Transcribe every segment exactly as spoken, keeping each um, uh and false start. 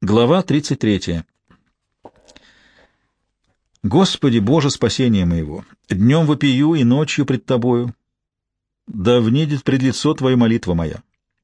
Глава тридцать третья. Господи, Боже, спасение моего! Днем вопию и ночью пред Тобою. Да внидит пред лицо Твое молитва моя.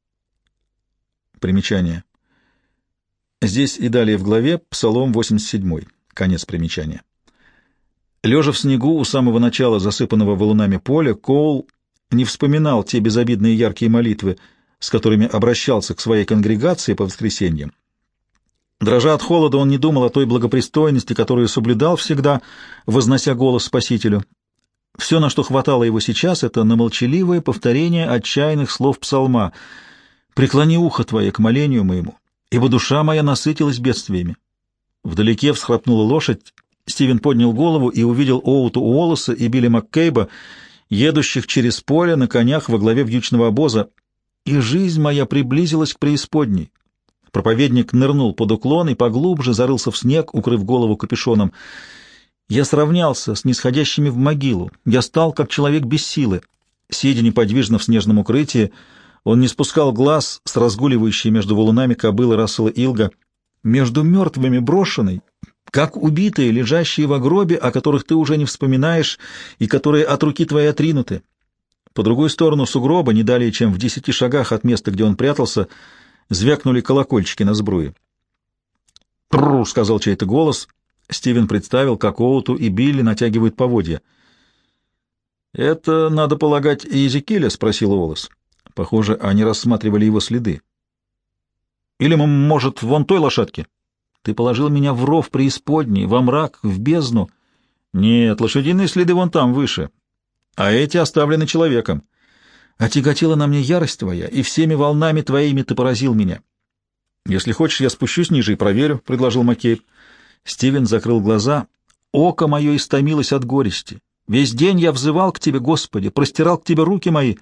Примечание. Здесь и далее в главе Псалом восемьдесят семь. Конец примечания. Лежа в снегу у самого начала засыпанного валунами поля, Коул не вспоминал те безобидные яркие молитвы, с которыми обращался к своей конгрегации по воскресеньям. Дрожа от холода, он не думал о той благопристойности, которую соблюдал всегда, вознося голос Спасителю. Все, на что хватало его сейчас, — это на молчаливое повторение отчаянных слов псалма: «Преклони ухо Твое к молению моему, ибо душа моя насытилась бедствиями». Вдалеке всхрапнула лошадь. Стивен поднял голову и увидел Оута Уоллеса и Билли Маккейба, едущих через поле на конях во главе вьючного обоза. «И жизнь моя приблизилась к преисподней». Проповедник нырнул под уклон и поглубже зарылся в снег, укрыв голову капюшоном. «Я сравнялся с нисходящими в могилу. Я стал, как человек без силы». Сидя неподвижно в снежном укрытии, он не спускал глаз с разгуливающей между валунами кобылы Рассела Илга. «Между мертвыми брошенной, как убитые, лежащие в гробе, о которых ты уже не вспоминаешь и которые от руки твоей отринуты». По другую сторону сугроба, не далее чем в десяти шагах от места, где он прятался, звякнули колокольчики на сбруе. «Прррр!» — сказал чей-то голос. Стивен представил, как Оуту и Билли натягивают поводья. «Это, надо полагать, Иезекииля?» — спросил Уоллес. Похоже, они рассматривали его следы. «Или, может, вон той лошадки?» «Ты положил меня в ров преисподней, во мрак, в бездну». «Нет, лошадиные следы вон там, выше, а эти оставлены человеком». «Отяготила на мне ярость твоя, и всеми волнами твоими ты поразил меня». «Если хочешь, я спущусь ниже и проверю», — предложил Маккейб. Стивен закрыл глаза. «Око мое истомилось от горести. Весь день я взывал к тебе, Господи, простирал к тебе руки мои».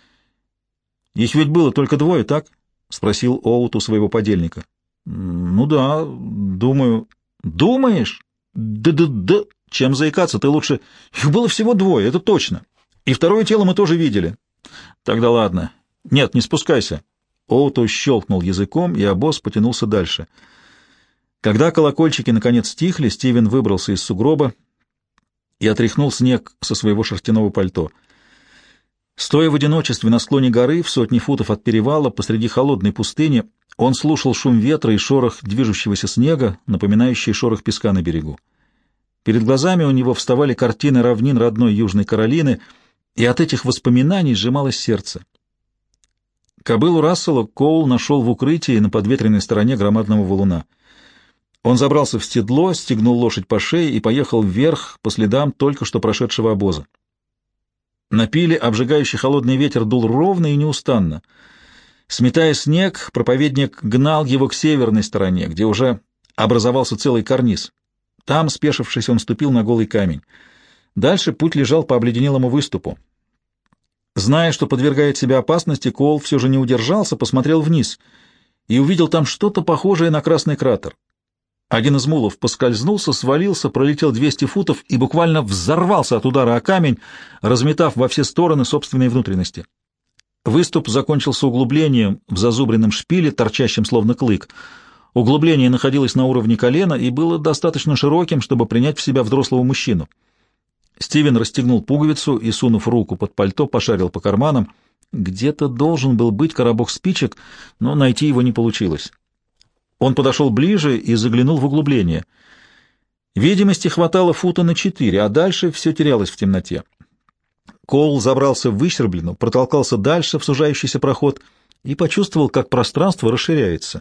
«Их ведь было только двое, так?» — спросил Оут у своего подельника. «Ну да, думаю». «Думаешь? Да-да-да. Чем заикаться, ты лучше...» «Их было всего двое, это точно. И второе тело мы тоже видели». «Тогда ладно. Нет, не спускайся». Оуту щелкнул языком, и обоз потянулся дальше. Когда колокольчики наконец стихли, Стивен выбрался из сугроба и отряхнул снег со своего шерстяного пальто. Стоя в одиночестве на склоне горы, в сотни футов от перевала, посреди холодной пустыни, он слушал шум ветра и шорох движущегося снега, напоминающий шорох песка на берегу. Перед глазами у него вставали картины равнин родной Южной Каролины, и от этих воспоминаний сжималось сердце. Кобылу Рассела Коул нашел в укрытии на подветренной стороне громадного валуна. Он забрался в седло, стегнул лошадь по шее и поехал вверх по следам только что прошедшего обоза. На пиле обжигающий холодный ветер дул ровно и неустанно. Сметая снег, проповедник гнал его к северной стороне, где уже образовался целый карниз. Там, спешившись, он ступил на голый камень. Дальше путь лежал по обледенелому выступу. Зная, что подвергает себя опасности, Коул все же не удержался, посмотрел вниз и увидел там что-то похожее на красный кратер. Один из мулов поскользнулся, свалился, пролетел двести футов и буквально взорвался от удара о камень, разметав во все стороны собственные внутренности. Выступ закончился углублением в зазубренном шпиле, торчащем словно клык. Углубление находилось на уровне колена и было достаточно широким, чтобы принять в себя взрослого мужчину. Стивен расстегнул пуговицу и, сунув руку под пальто, пошарил по карманам. Где-то должен был быть коробок спичек, но найти его не получилось. Он подошел ближе и заглянул в углубление. Видимости хватало фута на четыре, а дальше все терялось в темноте. Коул забрался в выщербленную, протолкался дальше в сужающийся проход и почувствовал, как пространство расширяется.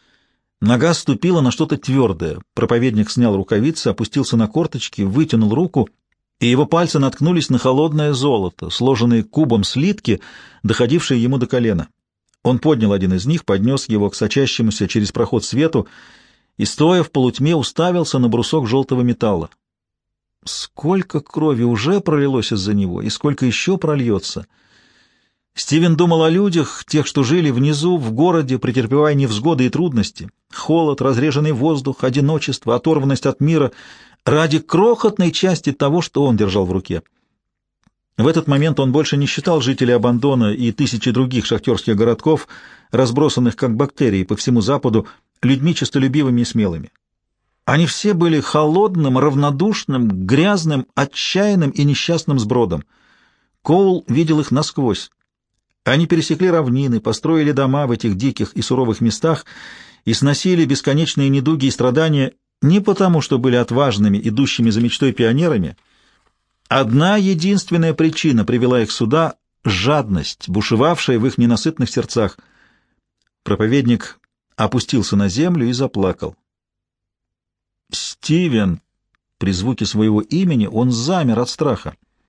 Нога ступила на что-то твердое. Проповедник снял рукавицы, опустился на корточки, вытянул руку, и его пальцы наткнулись на холодное золото, сложенные кубом слитки, доходившие ему до колена. Он поднял один из них, поднес его к сочащемуся через проход свету и, стоя в полутьме, уставился на брусок желтого металла. Сколько крови уже пролилось из-за него, и сколько еще прольется! Стивен думал о людях, тех, что жили внизу, в городе, претерпевая невзгоды и трудности. Холод, разреженный воздух, одиночество, оторванность от мира — ради крохотной части того, что он держал в руке. В этот момент он больше не считал жителей Абандона и тысячи других шахтерских городков, разбросанных как бактерии по всему Западу, людьми честолюбивыми и смелыми. Они все были холодным, равнодушным, грязным, отчаянным и несчастным сбродом. Коул видел их насквозь. Они пересекли равнины, построили дома в этих диких и суровых местах и сносили бесконечные недуги и страдания не потому, что были отважными, идущими за мечтой пионерами. Одна единственная причина привела их сюда — жадность, бушевавшая в их ненасытных сердцах. Проповедник опустился на землю и заплакал. «Стивен!» При звуке своего имени он замер от страха.